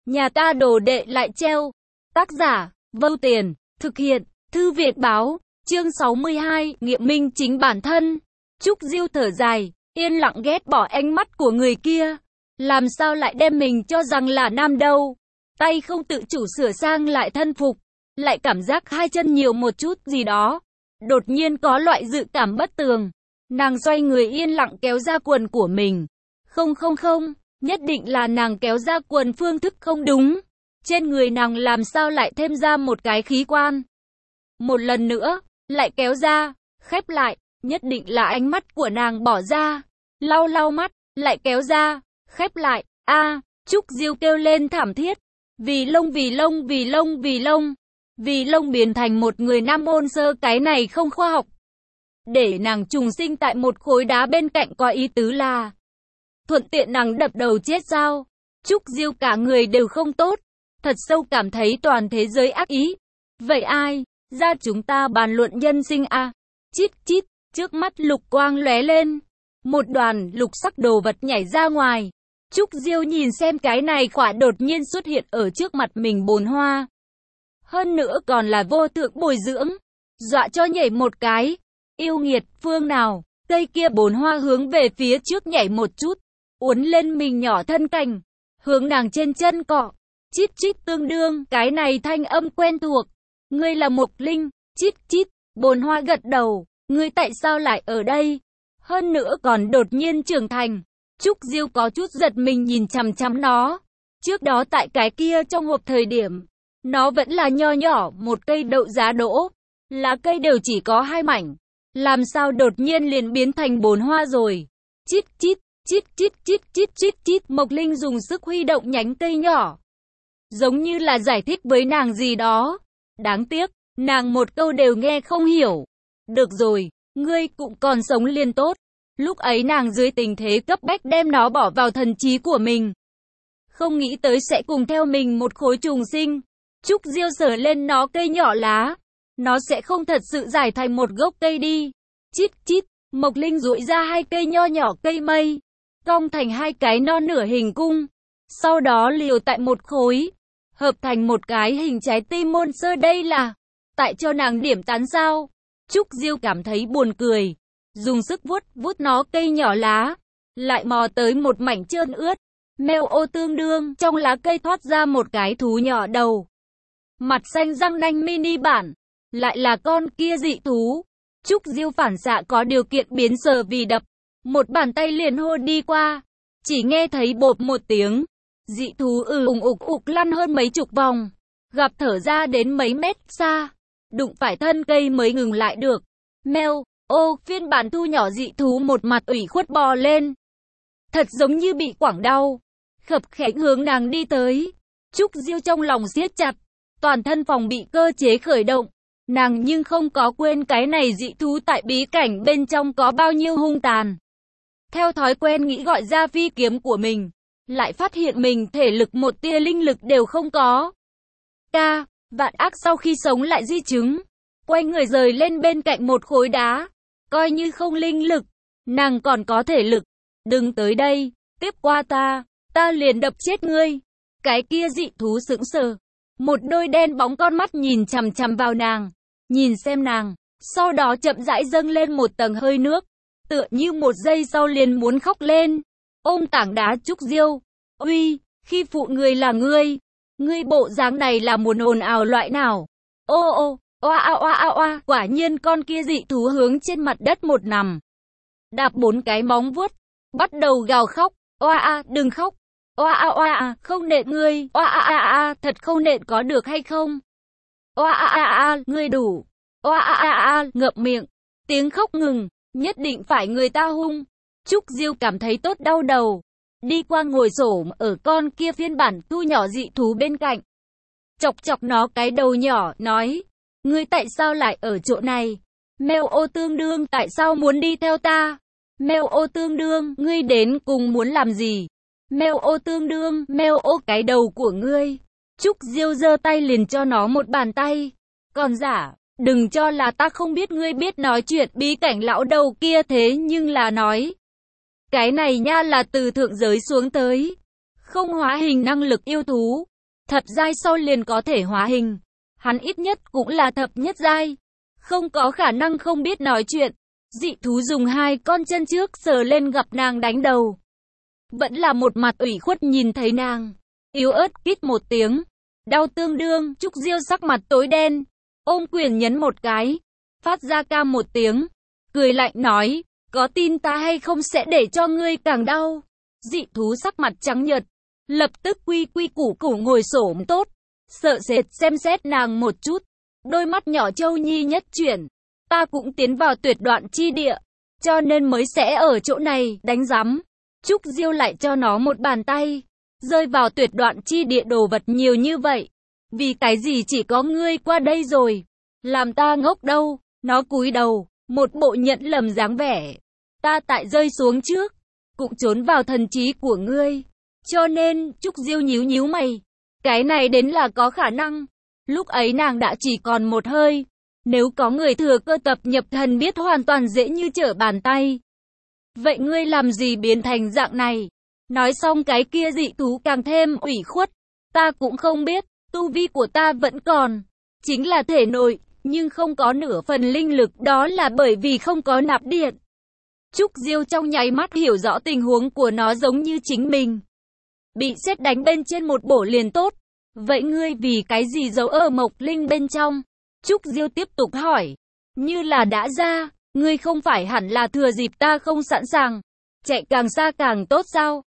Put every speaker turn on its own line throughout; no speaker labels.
Nhà ta đồ đệ lại treo. Tác giả, Vâu Tiền, thực hiện, Thư viện báo, chương 62, nghiệm minh chính bản thân. Trúc Diêu thở dài, yên lặng ghét bỏ ánh mắt của người kia. Làm sao lại đem mình cho rằng là nam đâu. Tay không tự chủ sửa sang lại thân phục, lại cảm giác hai chân nhiều một chút gì đó. Đột nhiên có loại dự cảm bất tường. Nàng xoay người yên lặng kéo ra quần của mình. Không, nhất định là nàng kéo ra quần phương thức không đúng. Trên người nàng làm sao lại thêm ra một cái khí quan. Một lần nữa, lại kéo ra, khép lại, nhất định là ánh mắt của nàng bỏ ra. Lau mắt, lại kéo ra, khép lại, Trúc Diêu kêu lên thảm thiết. Vì lông biến thành một người nam môn sơ, cái này không khoa học. Để nàng trùng sinh tại một khối đá bên cạnh có ý tứ là thuận tiện nàng đập đầu chết sao? Trúc Diêu cả người đều không tốt, thật sâu cảm thấy toàn thế giới ác ý. Vậy ai? Ra chúng ta bàn luận nhân sinh a. Chít, trước mắt lục quang lóe lên, một đoàn lục sắc đồ vật nhảy ra ngoài. Trúc Diêu nhìn xem cái này quả đột nhiên xuất hiện ở trước mặt mình bồn hoa. Hơn nữa còn là vô thượng bồi dưỡng, dọa cho nhảy một cái. Yêu nghiệt, phương nào? Cây kia bồn hoa hướng về phía trước nhảy một chút, uốn lên mình nhỏ thân cành, hướng nàng trên chân cọ. Chít tương đương, cái này thanh âm quen thuộc. Ngươi là Mộc Linh. Chít, bồn hoa gật đầu. Ngươi tại sao lại ở đây? Hơn nữa còn đột nhiên trưởng thành. Trúc Diêu có chút giật mình nhìn chằm nó. Trước đó tại cái kia trong hộp thời điểm, nó vẫn là nho nhỏ một cây đậu giá đỗ. Lá cây đều chỉ có 2 mảnh. Làm sao đột nhiên liền biến thành bồn hoa rồi? Chít. Mộc Linh dùng sức huy động nhánh cây nhỏ, giống như là giải thích với nàng gì đó. Đáng tiếc, nàng một câu đều nghe không hiểu. Được rồi, ngươi cũng còn sống liền tốt. Lúc ấy nàng dưới tình thế cấp bách đem nó bỏ vào thần trí của mình. Không nghĩ tới sẽ cùng theo mình một khối trùng sinh. Trúc Diêu sờ lên nó cây nhỏ lá. Nó sẽ không thật sự giải thành một gốc cây đi. Chít, Mộc Linh duỗi ra 2 cây nho nhỏ cây mây, cong thành 2 cái non nửa hình cung. Sau đó liều tại một khối, hợp thành một cái hình trái tim môn sơ. Đây là tại cho nàng điểm tán sao? Trúc Diêu cảm thấy buồn cười, dùng sức vuốt nó cây nhỏ lá, lại mò tới một mảnh trơn ướt. Mèo ô tương đương, trong lá cây thoát ra một cái thú nhỏ đầu, mặt xanh răng nanh mini bản, lại là con kia dị thú. Trúc Diêu phản xạ có điều kiện biến sờ vì đập, một bàn tay liền hô đi qua, chỉ nghe thấy bộp một tiếng, dị thú ục lăn hơn mấy chục vòng, gặp thở ra đến mấy mét xa, đụng phải thân cây mới ngừng lại được. Mèo ô phiên bản thu nhỏ dị thú một mặt ủy khuất bò lên, thật giống như bị quẳng đau, khập khẽnh hướng nàng đi tới. Trúc Diêu trong lòng siết chặt, toàn thân phòng bị cơ chế khởi động. Nàng nhưng không có quên cái này dị thú tại bí cảnh bên trong có bao nhiêu hung tàn. Theo thói quen nghĩ gọi ra phi kiếm của mình, lại phát hiện mình thể lực một tia linh lực đều không có. Vạn ác sau khi sống lại di chứng, quay người rời lên bên cạnh một khối đá. Coi như không linh lực, nàng còn có thể lực. Đừng tới đây, tiếp qua ta liền đập chết ngươi. Cái kia dị thú sững sờ, một đôi đen bóng con mắt nhìn chằm vào nàng, nhìn xem nàng, sau đó chậm rãi dâng lên một tầng hơi nước, tựa như một giây sau liền muốn khóc lên. Ôm tảng đá. Trúc Diêu, uy, khi phụ người là ngươi bộ dáng này là muốn ồn ào loại nào? Oa, quả nhiên con kia dị thú hướng trên mặt đất một nằm, đạp 4 cái móng vuốt, bắt đầu gào khóc. Oa, đừng khóc. Oa, không nện ngươi. Oa, thật không nện có được hay không? Oa, ngươi đủ. Oa, ngậm miệng. Tiếng khóc ngừng, nhất định phải người ta hung. Trúc Diêu cảm thấy tốt đau đầu, đi qua ngồi xổm ở con kia phiên bản thu nhỏ dị thú bên cạnh, chọc nó cái đầu nhỏ, nói: ngươi tại sao lại ở chỗ này? Mèo ô tương đương, tại sao muốn đi theo ta? Mèo ô tương đương, ngươi đến cùng muốn làm gì? Mèo ô tương đương, mèo ô cái đầu của ngươi. Trúc Diêu giơ tay liền cho nó một bàn tay. Còn giả, đừng cho là ta không biết ngươi biết nói chuyện. Bí cảnh lão đầu kia thế nhưng là nói, cái này nha là từ thượng giới xuống tới, không hóa hình năng lực yêu thú. thập giai sau liền có thể hóa hình. Hắn ít nhất cũng là thập nhất giai, không có khả năng không biết nói chuyện. Dị thú dùng hai con chân trước sờ lên gặp nàng đánh đầu. Vẫn là một mặt ủy khuất nhìn thấy nàng. Yếu ớt kít một tiếng. Đau tương đương, Trúc Diêu sắc mặt tối đen. Ôm quyền nhấn một cái. Phát ra ca một tiếng. Cười lạnh nói, có tin ta hay không sẽ để cho ngươi càng đau. Dị thú sắc mặt trắng nhợt. Lập tức quy củ ngồi xổm tốt. Sợ sệt xem xét nàng một chút. Đôi mắt nhỏ Châu Nhi nhất chuyển. Ta cũng tiến vào tuyệt đoạn chi địa. Cho nên mới sẽ ở chỗ này đánh rắm. Trúc Diêu lại cho nó một bàn tay. Rơi vào tuyệt đoạn chi địa đồ vật nhiều như vậy. Vì cái gì chỉ có ngươi qua đây rồi. Làm ta ngốc đâu. Nó cúi đầu. Một bộ nhận lầm dáng vẻ. Ta tại rơi xuống trước. Cũng trốn vào thần trí của ngươi. Cho nên Trúc Diêu nhíu mày. Cái này đến là có khả năng. Lúc ấy nàng đã chỉ còn một hơi. Nếu có người thừa cơ tập nhập thần biết hoàn toàn dễ như trở bàn tay. Vậy ngươi làm gì biến thành dạng này? Nói xong cái kia dị thú càng thêm ủy khuất. Ta cũng không biết, tu vi của ta vẫn còn. Chính là thể nội, nhưng không có nửa phần linh lực, đó là bởi vì không có nạp điện. Trúc Diêu trong nháy mắt hiểu rõ tình huống của nó giống như chính mình. Bị sét đánh bên trên một bổ liền tốt. Vậy ngươi vì cái gì giấu ở mộc linh bên trong? Trúc Diêu tiếp tục hỏi. Như là đã ra, ngươi không phải hẳn là thừa dịp ta không sẵn sàng. Chạy càng xa càng tốt sao?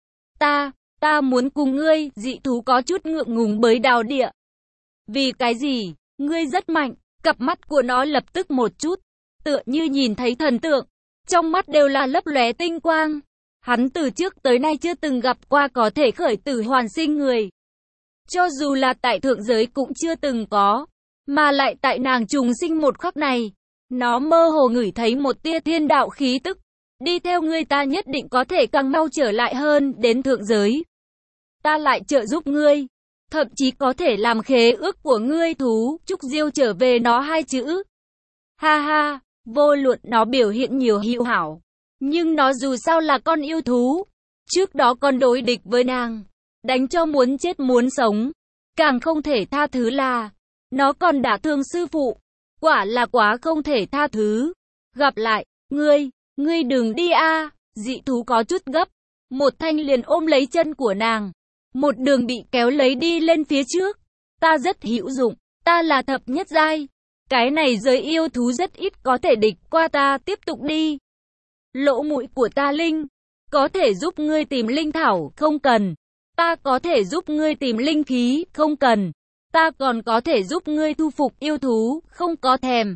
Ta muốn cùng ngươi, dị thú có chút ngượng ngùng bới đào địa. Vì cái gì? Ngươi rất mạnh, cặp mắt của nó lập tức một chút. Tựa như nhìn thấy thần tượng. Trong mắt đều là lấp lóe tinh quang. Hắn từ trước tới nay chưa từng gặp qua có thể khởi tử hoàn sinh người. Cho dù là tại thượng giới cũng chưa từng có. Mà lại tại nàng trùng sinh một khắc này. Nó mơ hồ ngửi thấy một tia thiên đạo khí tức. Đi theo ngươi ta nhất định có thể càng mau trở lại hơn đến thượng giới. Ta lại trợ giúp ngươi. Thậm chí có thể làm khế ước của ngươi thú. Trúc Diêu trở về nó hai chữ. Ha ha, vô luận nó biểu hiện nhiều hữu hảo. Nhưng nó dù sao là con yêu thú. Trước đó còn đối địch với nàng. Đánh cho muốn chết muốn sống. Càng không thể tha thứ là nó còn đả thương sư phụ. Quả là quá không thể tha thứ. Gặp lại, ngươi đừng đi a. Dị thú có chút gấp. Một thanh liền ôm lấy chân của nàng. Một đường bị kéo lấy đi lên phía trước. Ta rất hữu dụng. Ta là thập nhất giai. Cái này giới yêu thú rất ít có thể địch qua ta, tiếp tục đi. Lỗ mũi của ta linh. Có thể giúp ngươi tìm linh thảo, không cần. Ta có thể giúp ngươi tìm linh khí, không cần. Ta còn có thể giúp ngươi thu phục yêu thú, không có thèm.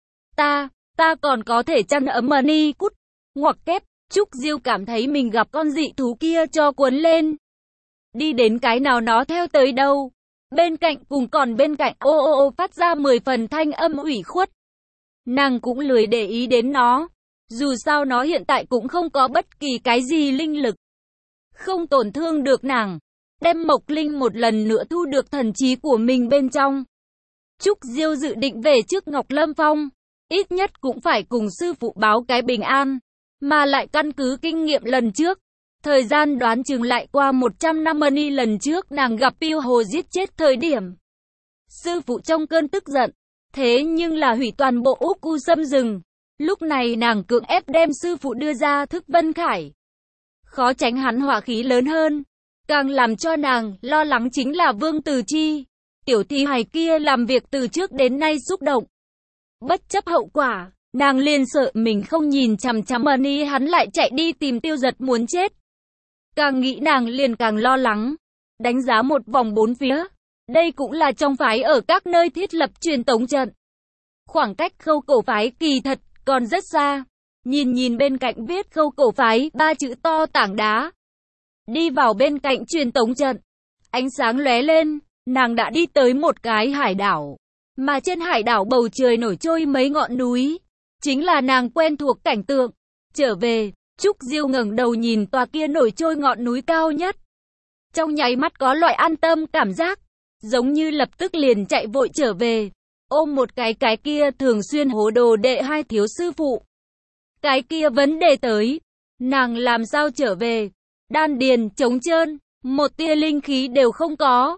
Ta còn có thể chăn ấm money cút. Ngoặc kép, Trúc Diêu cảm thấy mình gặp con dị thú kia cho cuốn lên. Đi đến cái nào nó theo tới đâu. Bên cạnh cùng còn bên cạnh ô phát ra 10 phần thanh âm ủy khuất. Nàng cũng lười để ý đến nó. Dù sao nó hiện tại cũng không có bất kỳ cái gì linh lực. Không tổn thương được nàng. Đem mộc linh một lần nữa thu được thần trí của mình bên trong. Trúc Diêu dự định về trước Ngọc Lâm Phong. Ít nhất cũng phải cùng sư phụ báo cái bình an. Mà lại căn cứ kinh nghiệm lần trước. Thời gian đoán chừng lại qua 100 năm money lần trước nàng gặp Piêu Hồ giết chết thời điểm. Sư phụ trong cơn tức giận. Thế nhưng là hủy toàn bộ Úc U Sâm rừng. Lúc này nàng cưỡng ép đem sư phụ đưa ra Thức Vân Khải. Khó tránh hắn hỏa khí lớn hơn. Càng làm cho nàng lo lắng chính là Vương Từ Chi. Tiểu thi hài kia làm việc từ trước đến nay xúc động. Bất chấp hậu quả, nàng liền sợ mình không nhìn chằm chằm money hắn lại chạy đi tìm Tiêu Giật muốn chết. Càng nghĩ nàng liền càng lo lắng. Đánh giá một vòng bốn phía. Đây cũng là trong phái ở các nơi thiết lập truyền tống trận. Khoảng cách Khâu Cổ phái kỳ thật còn rất xa. Nhìn bên cạnh viết Khâu Cổ phái 3 chữ to tảng đá. Đi vào bên cạnh truyền tống trận. Ánh sáng lóe lên, nàng đã đi tới một cái hải đảo. Mà trên hải đảo bầu trời nổi trôi mấy ngọn núi. Chính là nàng quen thuộc cảnh tượng. Trở về, Trúc Diêu ngẩng đầu nhìn tòa kia nổi trôi ngọn núi cao nhất. Trong nháy mắt có loại an tâm cảm giác. Giống như lập tức liền chạy vội trở về. Ôm một cái kia thường xuyên hố đồ đệ hai thiếu sư phụ. Cái kia vấn đề tới. Nàng làm sao trở về? Đan điền trống trơn. Một tia linh khí đều không có.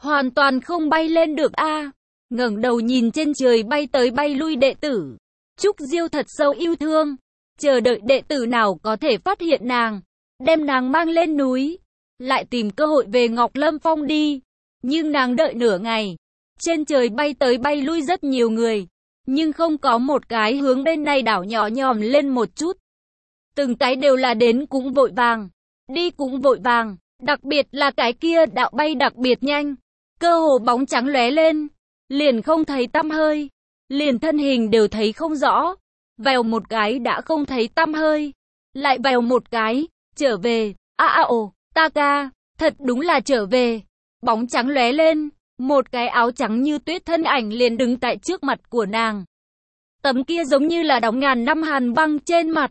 hoàn toàn không bay lên được a. Ngẩng đầu nhìn trên trời bay tới bay lui đệ tử. Trúc Diêu thật sâu yêu thương, chờ đợi đệ tử nào có thể phát hiện nàng, đem nàng mang lên núi, lại tìm cơ hội về Ngọc Lâm Phong đi. Nhưng nàng đợi nửa ngày, trên trời bay tới bay lui rất nhiều người, nhưng không có một cái hướng bên này đảo nhỏ nhòm lên một chút. Từng cái đều là đến cũng vội vàng, đi cũng vội vàng, đặc biệt là cái kia đạo bay đặc biệt nhanh, cơ hồ bóng trắng lóe lên, liền không thấy tăm hơi, liền thân hình đều thấy không rõ, vèo một cái đã không thấy tăm hơi, lại vèo một cái, trở về, ồ, ta ca, thật đúng là trở về, bóng trắng lóe lên, một cái áo trắng như tuyết thân ảnh liền đứng tại trước mặt của nàng. Tấm kia giống như là đóng ngàn năm hàn băng trên mặt,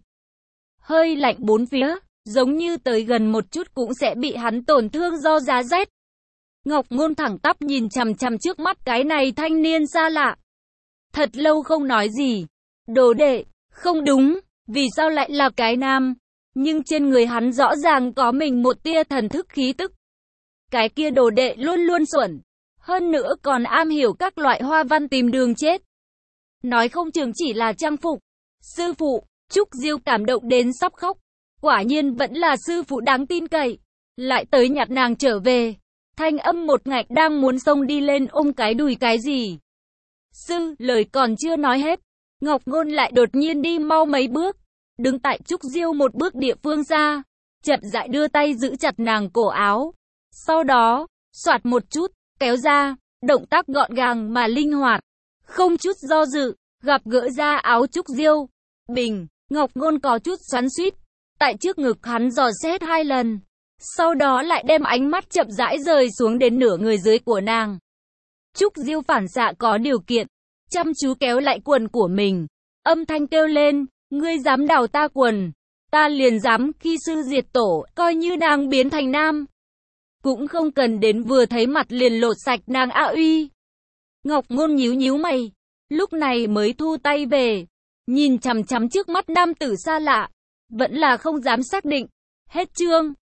hơi lạnh bốn phía, giống như tới gần một chút cũng sẽ bị hắn tổn thương do giá rét. Ngọc Ngôn thẳng tắp nhìn chằm chằm trước mắt cái này thanh niên xa lạ. Thật lâu không nói gì. Đồ đệ, không đúng, vì sao lại là cái nam? Nhưng trên người hắn rõ ràng có mình một tia thần thức khí tức. Cái kia đồ đệ luôn luôn xuẩn, hơn nữa còn am hiểu các loại hoa văn tìm đường chết. Nói không chừng chỉ là trang phục. Sư phụ, Trúc Diêu cảm động đến sắp khóc. Quả nhiên vẫn là sư phụ đáng tin cậy. Lại tới nhặt nàng trở về. Thanh âm một ngạch đang muốn xông đi lên ôm cái đùi cái gì. Sư, lời còn chưa nói hết. Ngọc Ngôn lại đột nhiên đi mau mấy bước. Đứng tại Trúc Diêu một bước địa phương xa. Chậm rãi đưa tay giữ chặt nàng cổ áo. Sau đó, xoạt một chút, kéo ra. Động tác gọn gàng mà linh hoạt. Không chút do dự, gặp gỡ ra áo Trúc Diêu. Bình, Ngọc Ngôn có chút xoắn xuýt. Tại trước ngực hắn dò xét 2 lần. Sau đó lại đem ánh mắt chậm rãi rời xuống đến nửa người dưới của nàng. Trúc Diêu phản xạ có điều kiện, chăm chú kéo lại quần của mình. Âm thanh kêu lên, ngươi dám đào ta quần, ta liền dám khi sư diệt tổ, coi như nàng biến thành nam. Cũng không cần đến vừa thấy mặt liền lột sạch nàng uy. Ngọc Ngôn nhíu nhíu mày, lúc này mới thu tay về, nhìn chằm chằm trước mắt nam tử xa lạ, vẫn là không dám xác định. Hết chương.